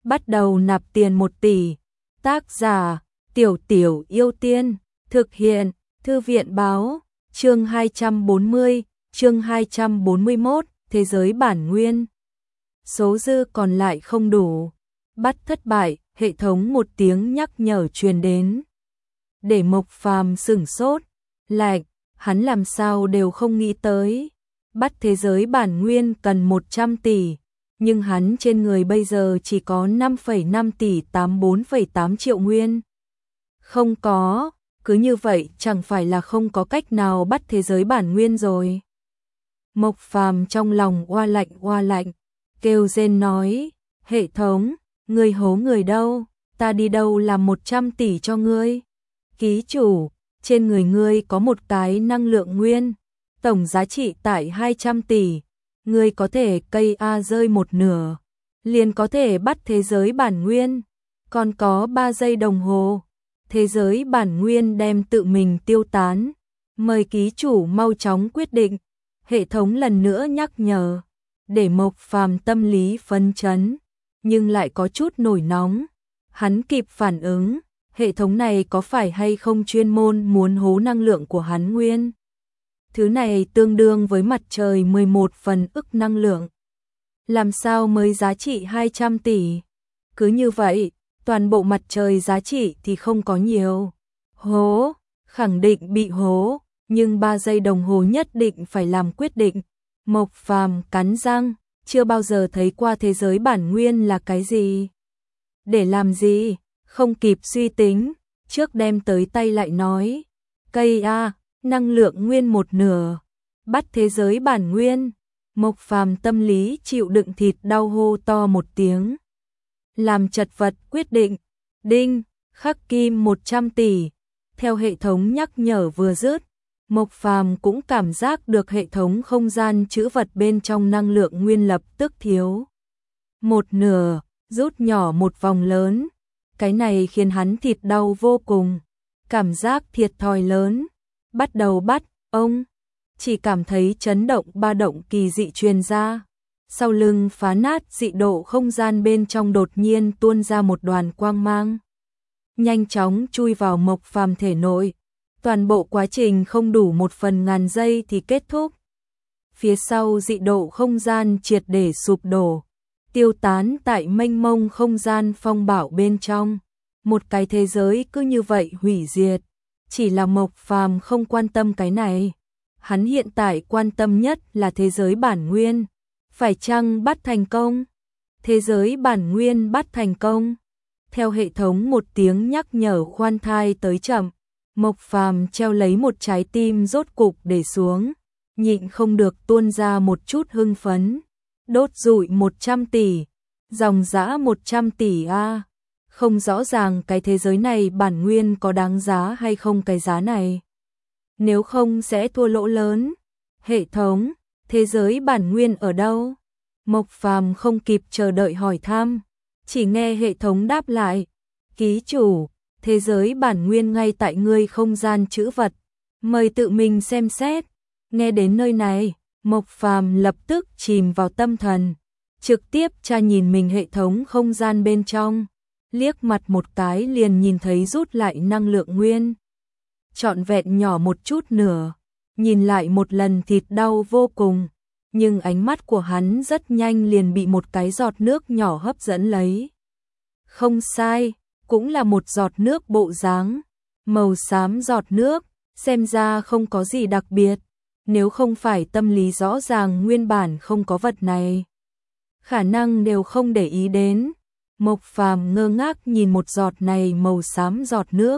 bắt đầu nạp tiền 1 tỷ. Tác giả: Tiểu Tiểu Yêu Tiên. Thực hiện: Thư viện báo. Chương 240, chương 241, thế giới bản nguyên. Số dư còn lại không đủ. Bắt thất bại, hệ thống một tiếng nhắc nhở truyền đến. Để Mộc Phàm sửng sốt, lạnh, hắn làm sao đều không nghĩ tới. Bắt thế giới bản nguyên cần 100 tỷ, nhưng hắn trên người bây giờ chỉ có 5,5 tỷ 84,8 triệu nguyên. Không có, cứ như vậy chẳng phải là không có cách nào bắt thế giới bản nguyên rồi. Mộc Phàm trong lòng oa lạnh, kêu rên nói, hệ thống, ngươi hố người đâu, ta đi đâu làm 100 tỷ cho ngươi. Ký chủ, trên người ngươi có một cái năng lượng nguyên, tổng giá trị tại 200 tỷ, ngươi có thể cây A rơi một nửa, liền có thể bắt thế giới bản nguyên, còn có 3 giây đồng hồ, thế giới bản nguyên đem tự mình tiêu tán, mời ký chủ mau chóng quyết định. Hệ thống lần nữa nhắc nhở, để Mộc Phàm tâm lý phấn chấn, nhưng lại có chút nổi nóng. Hắn kịp phản ứng, hệ thống này có phải hay không chuyên môn muốn hố năng lượng của hắn nguyên? Thứ này tương đương với mặt trời 11 phần ức năng lượng. Làm sao mới giá trị 200 tỷ? Cứ như vậy, toàn bộ mặt trời giá trị thì không có nhiều. Hố, khẳng định bị hố, nhưng 3 giây đồng hồ nhất định phải làm quyết định. Mộc Phàm cắn răng, chưa bao giờ thấy qua thế giới bản nguyên là cái gì. Để làm gì? Không kịp suy tính, trước đem tới tay lại nói. Cây A, năng lượng nguyên một nửa. Bắt thế giới bản nguyên. Mộc Phàm tâm lý chịu đựng thịt đau hô to một tiếng. Làm chật vật quyết định. Đinh, khắc kim 100 tỷ. Theo hệ thống nhắc nhở vừa dứt, Mộc Phàm cũng cảm giác được hệ thống không gian trữ vật bên trong năng lượng nguyên lập tức thiếu. Một nửa, rút nhỏ một vòng lớn. Cái này khiến hắn thịt đau vô cùng. Cảm giác thiệt thòi lớn. Bắt đầu bắt, ông. Chỉ cảm thấy chấn động ba động kỳ dị truyền ra. Sau lưng phá nát dị độ không gian bên trong đột nhiên tuôn ra một đoàn quang mang. Nhanh chóng chui vào Mộc Phàm thể nội. Toàn bộ quá trình không đủ 1/1000 giây thì kết thúc. Phía sau dị độ không gian triệt để sụp đổ, tiêu tán tại mênh mông không gian phong bạo bên trong. Một cái thế giới cứ như vậy hủy diệt. Chỉ là Mộc Phàm không quan tâm cái này. Hắn hiện tại quan tâm nhất là thế giới bản nguyên. Phải chăng bắt thành công? Thế giới bản nguyên bắt thành công. Theo hệ thống một tiếng nhắc nhở khoan thai tới chậm, Mộc Phàm treo lấy một trái tim rốt cục để xuống, nhịn không được tuôn ra một chút hưng phấn. Đốt rụi 100 tỷ, dòng dã 100 tỷ a. Không rõ ràng cái thế giới này bản nguyên có đáng giá hay không cái giá này. Nếu không sẽ thua lỗ lớn. Hệ thống, thế giới bản nguyên ở đâu? Mộc Phàm không kịp chờ đợi hỏi thăm, chỉ nghe hệ thống đáp lại, ký chủ, thế giới bản nguyên ngay tại ngươi không gian trữ vật, mời tự mình xem xét. Nghe đến nơi này, Mộc Phàm lập tức chìm vào tâm thần, trực tiếp tra nhìn mình hệ thống không gian bên trong, liếc mặt một cái liền nhìn thấy rút lại năng lượng nguyên. Trọn vẹn nhỏ một chút nửa, nhìn lại một lần thịt đau vô cùng, nhưng ánh mắt của hắn rất nhanh liền bị một cái giọt nước nhỏ hấp dẫn lấy. Không sai, cũng là một giọt nước bộ dáng, màu xám giọt nước, xem ra không có gì đặc biệt, nếu không phải tâm lý rõ ràng nguyên bản không có vật này. Khả năng đều không để ý đến. Mộc Phàm ngơ ngác nhìn một giọt này màu xám giọt nước.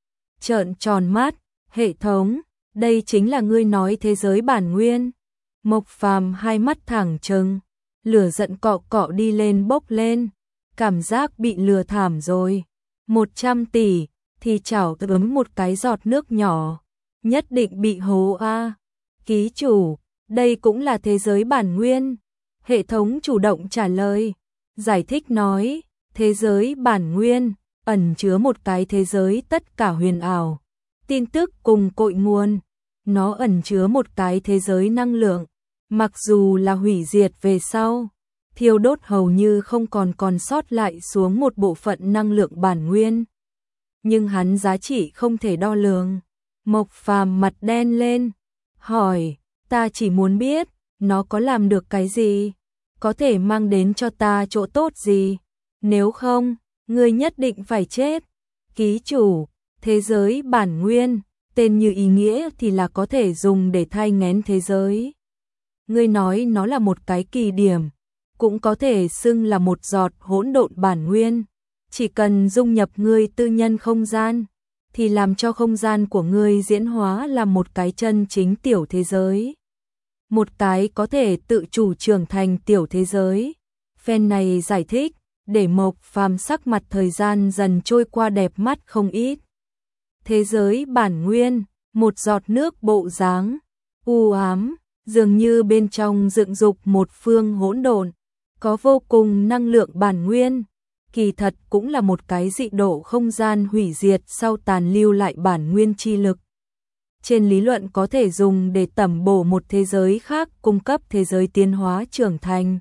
Trợn tròn mắt, hệ thống, đây chính là ngươi nói thế giới bản nguyên. Mộc Phàm hai mắt thẳng trừng, lửa giận cọ cọ đi lên bốc lên, cảm giác bị lừa thảm rồi. 100 tỷ, thì chảo ấm một cái giọt nước nhỏ, nhất định bị hố a. Ký chủ, đây cũng là thế giới bản nguyên. Hệ thống chủ động trả lời, giải thích nói, thế giới bản nguyên ẩn chứa một cái thế giới tất cả huyền ảo, tin tức cùng cội nguồn, nó ẩn chứa một cái thế giới năng lượng, mặc dù là hủy diệt về sau thiêu đốt hầu như không còn sót lại xuống một bộ phận năng lượng bản nguyên. Nhưng hắn giá trị không thể đo lường. Mộc Phàm mặt đen lên, hỏi, ta chỉ muốn biết, nó có làm được cái gì? Có thể mang đến cho ta chỗ tốt gì? Nếu không, ngươi nhất định phải chết. Ký chủ, thế giới bản nguyên, tên như ý nghĩa thì là có thể dùng để thai nghén thế giới. Ngươi nói nó là một cái kỳ điểm, cũng có thể xưng là một giọt hỗn độn bản nguyên. Chỉ cần dung nhập ngươi tư nhân không gian, thì làm cho không gian của ngươi diễn hóa là một cái chân chính tiểu thế giới. Một cái có thể tự chủ trưởng thành tiểu thế giới. Fan này giải thích, để Mộc Phàm sắc mặt thời gian dần trôi qua đẹp mắt không ít. Thế giới bản nguyên, một giọt nước bộ dáng, u ám, dường như bên trong dựng dục một phương hỗn độn, có vô cùng năng lượng bản nguyên. Kỳ thật cũng là một cái dị độ không gian hủy diệt sau tàn lưu lại bản nguyên chi lực. Trên lý luận có thể dùng để tẩm bổ một thế giới khác, cung cấp thế giới tiến hóa trưởng thành.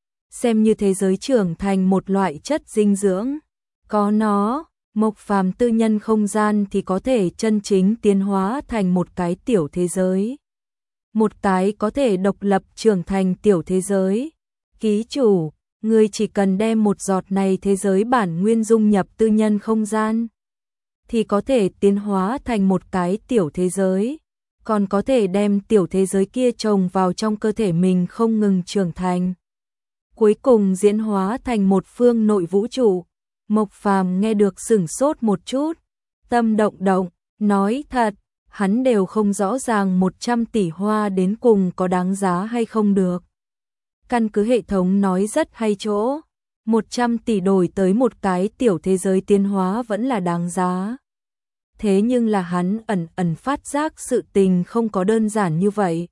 Xem như thế giới trưởng thành một loại chất dinh dưỡng. Có nó, Mộc Phàm tư nhân không gian thì có thể chân chính tiến hóa thành một cái tiểu thế giới. Một cái có thể độc lập trưởng thành tiểu thế giới. Ký chủ, ngươi chỉ cần đem một giọt này thế giới bản nguyên dung nhập tư nhân không gian, thì có thể tiến hóa thành một cái tiểu thế giới. Còn có thể đem tiểu thế giới kia trồng vào trong cơ thể mình không ngừng trưởng thành. Cuối cùng diễn hóa thành một phương nội vũ trụ. Mộc Phàm nghe được sửng sốt một chút, tâm động động, nói thật, hắn đều không rõ ràng 100 tỷ hoa đến cùng có đáng giá hay không được. Căn cứ hệ thống nói rất hay chỗ, 100 tỷ đổi tới một cái tiểu thế giới tiến hóa vẫn là đáng giá. Thế nhưng là hắn ẩn phát giác sự tình không có đơn giản như vậy.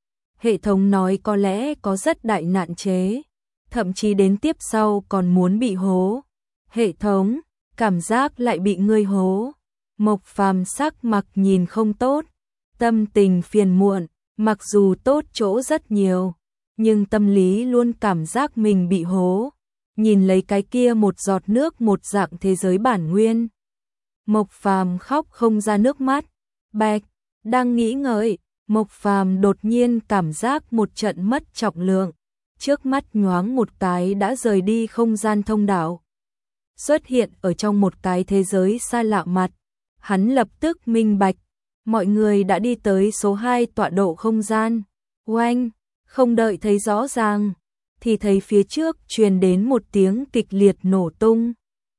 Hệ thống nói có lẽ có rất đại nạn chế, thậm chí đến tiếp sau còn muốn bị hố. Hệ thống, cảm giác lại bị ngươi hố. Mộc Phàm sắc mặt nhìn không tốt, tâm tình phiền muộn, mặc dù tốt chỗ rất nhiều, nhưng tâm lý luôn cảm giác mình bị hố. Nhìn lấy cái kia một giọt nước một dạng thế giới bản nguyên, Mộc Phàm khóc không ra nước mắt. Bạch, đang nghĩ ngợi, Mộc Phàm đột nhiên cảm giác một trận mất trọng lượng, trước mắt nhoáng một cái đã rời đi không gian thông đạo, xuất hiện ở trong một cái thế giới xa lạ mặt. Hắn lập tức minh bạch, mọi người đã đi tới số 2 tọa độ không gian. Oanh, không đợi thấy rõ ràng, thì thấy phía trước truyền đến một tiếng kịch liệt nổ tung.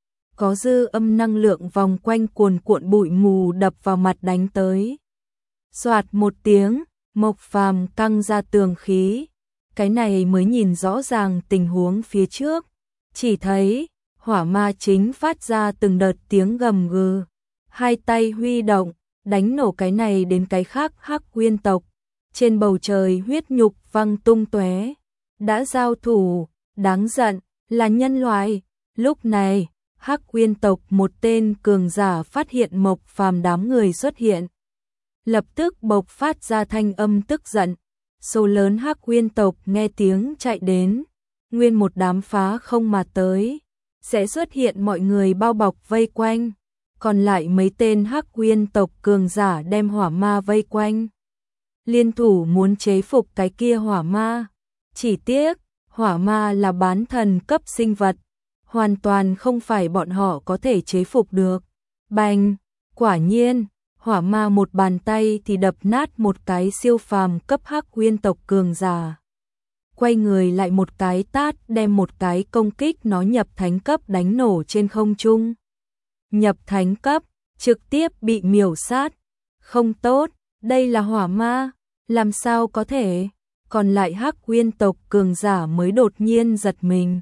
Có dư âm năng lượng vòng quanh cuồn cuộn bụi mù đập vào mặt đánh tới. Soạt một tiếng, Mộc Phàm căng ra tường khí. Cái này mới nhìn rõ ràng tình huống phía trước. Chỉ thấy, hỏa ma chính phát ra từng đợt tiếng gầm gừ. Hai tay huy động, đánh nổ cái này đến cái khác Hắc Uyên tộc. Trên bầu trời huyết nhục văng tung tóe. Đã giao thủ, đáng giận, là nhân loại. Lúc này, Hắc Uyên tộc một tên cường giả phát hiện Mộc Phàm đám người xuất hiện. Lập tức bộc phát ra thanh âm tức giận. Số lớn Hắc Uyên tộc nghe tiếng chạy đến. Nguyên một đám phá không mà tới. Sẽ xuất hiện mọi người bao bọc vây quanh. Còn lại mấy tên Hắc Uyên tộc cường giả đem hỏa ma vây quanh. Liên thủ muốn chế phục cái kia hỏa ma. Chỉ tiếc, hỏa ma là bán thần cấp sinh vật. Hoàn toàn không phải bọn họ có thể chế phục được. Bành, quả nhiên, hỏa ma một bàn tay thì đập nát một cái siêu phàm cấp Hắc Uyên tộc cường giả. Quay người lại một cái tát đem một cái công kích nó nhập thánh cấp đánh nổ trên không trung. Nhập thánh cấp, trực tiếp bị miểu sát. Không tốt, đây là hỏa ma, làm sao có thể? Còn lại Hắc Uyên tộc cường giả mới đột nhiên giật mình.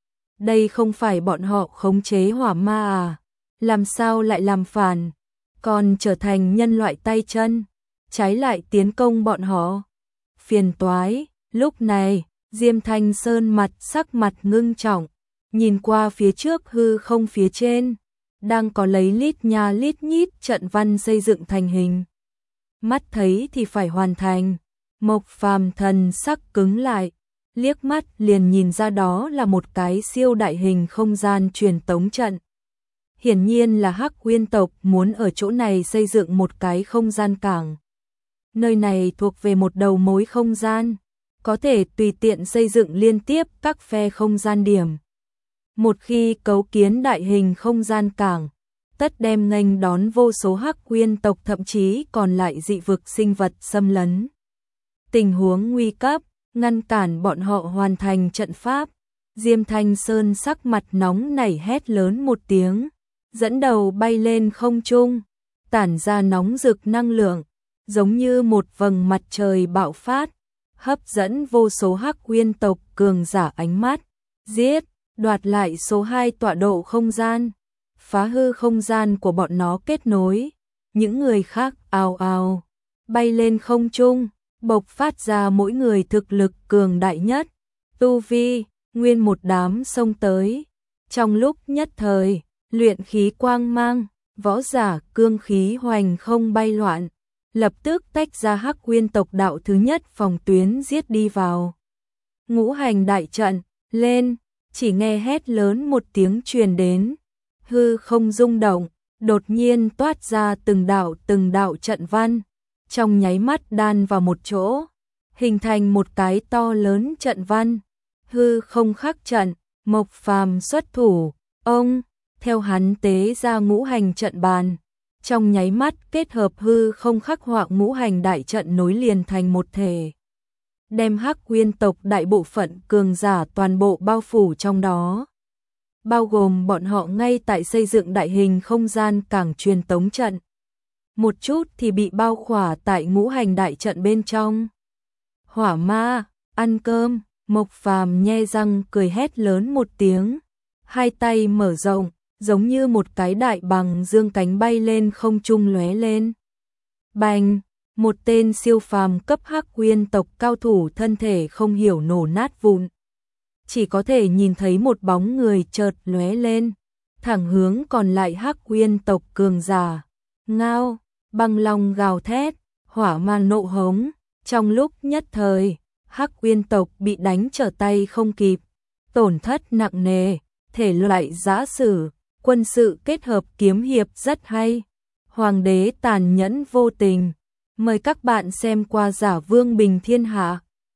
Đây không phải bọn họ khống chế hỏa ma à? Làm sao lại làm phản? Còn trở thành nhân loại tay chân, trái lại tiến công bọn họ. Phiền toái, lúc này, Diêm Thanh Sơn sắc mặt ngưng trọng, nhìn qua phía trước hư không phía trên, đang có lấy lít nha lít nhít trận văn xây dựng thành hình. Mắt thấy thì phải hoàn thành, Mộc Phàm thần sắc cứng lại, liếc mắt liền nhìn ra đó là một cái siêu đại hình không gian truyền tống trận. Hiển nhiên là Hắc Uyên tộc muốn ở chỗ này xây dựng một cái không gian cảng. Nơi này thuộc về một đầu mối không gian, có thể tùy tiện xây dựng liên tiếp các phe không gian điểm. Một khi cấu kiến đại hình không gian cảng, tất đem nghênh đón vô số Hắc Uyên tộc, thậm chí còn lại dị vực sinh vật xâm lấn. Tình huống nguy cấp, ngăn cản bọn họ hoàn thành trận pháp. Diêm Thanh Sơn sắc mặt nóng nảy hét lớn một tiếng, dẫn đầu bay lên không trung, tản ra nóng rực năng lượng, giống như một vầng mặt trời bạo phát, hấp dẫn vô số Hắc Uyên tộc cường giả ánh mắt, giết, đoạt lại số 2 tọa độ không gian, phá hư không gian của bọn nó kết nối. Những người khác ào ào bay lên không trung, bộc phát ra mỗi người thực lực cường đại nhất, tu vi, nguyên một đám xông tới. Trong lúc nhất thời, luyện khí quang mang, võ giả cương khí hoành không bay loạn, lập tức tách ra Hắc Uyên tộc đạo thứ nhất phòng tuyến giết đi vào. Ngũ hành đại trận, lên, chỉ nghe hét lớn một tiếng truyền đến, hư không rung động, đột nhiên toát ra từng đạo trận văn, trong nháy mắt đan vào một chỗ, hình thành một cái to lớn trận văn. Hư không khắc trận, Mộc Phàm xuất thủ, ông, theo hắn tế ra ngũ hành trận bàn, trong nháy mắt kết hợp hư không khắc họa ngũ hành đại trận nối liền thành một thể, đem Hắc Uyên tộc đại bộ phận cường giả toàn bộ bao phủ trong đó, bao gồm bọn họ ngay tại xây dựng đại hình không gian cảng truyền tống trận. Một chút thì bị bao khỏa tại ngũ hành đại trận bên trong. Hỏa ma, ăn cơm, Mộc Phàm nhe răng cười hét lớn một tiếng, hai tay mở rộng, giống như một cái đại bằng dương cánh bay lên không trung lóe lên. Bành, một tên siêu phàm cấp Hắc Uyên tộc cao thủ thân thể không hiểu nổ nát vụn. Chỉ có thể nhìn thấy một bóng người chợt lóe lên, thẳng hướng còn lại Hắc Uyên tộc cường giả. Ngao, băng long gào thét, hỏa ma nộ hống, trong lúc nhất thời, Hắc Uyên tộc bị đánh trở tay không kịp, tổn thất nặng nề, thể loại giã sử, quân sự kết hợp kiếm hiệp rất hay. Hoàng đế tàn nhẫn vô tình. Mời các bạn xem qua Giả Vương Bình Thiên Hạ.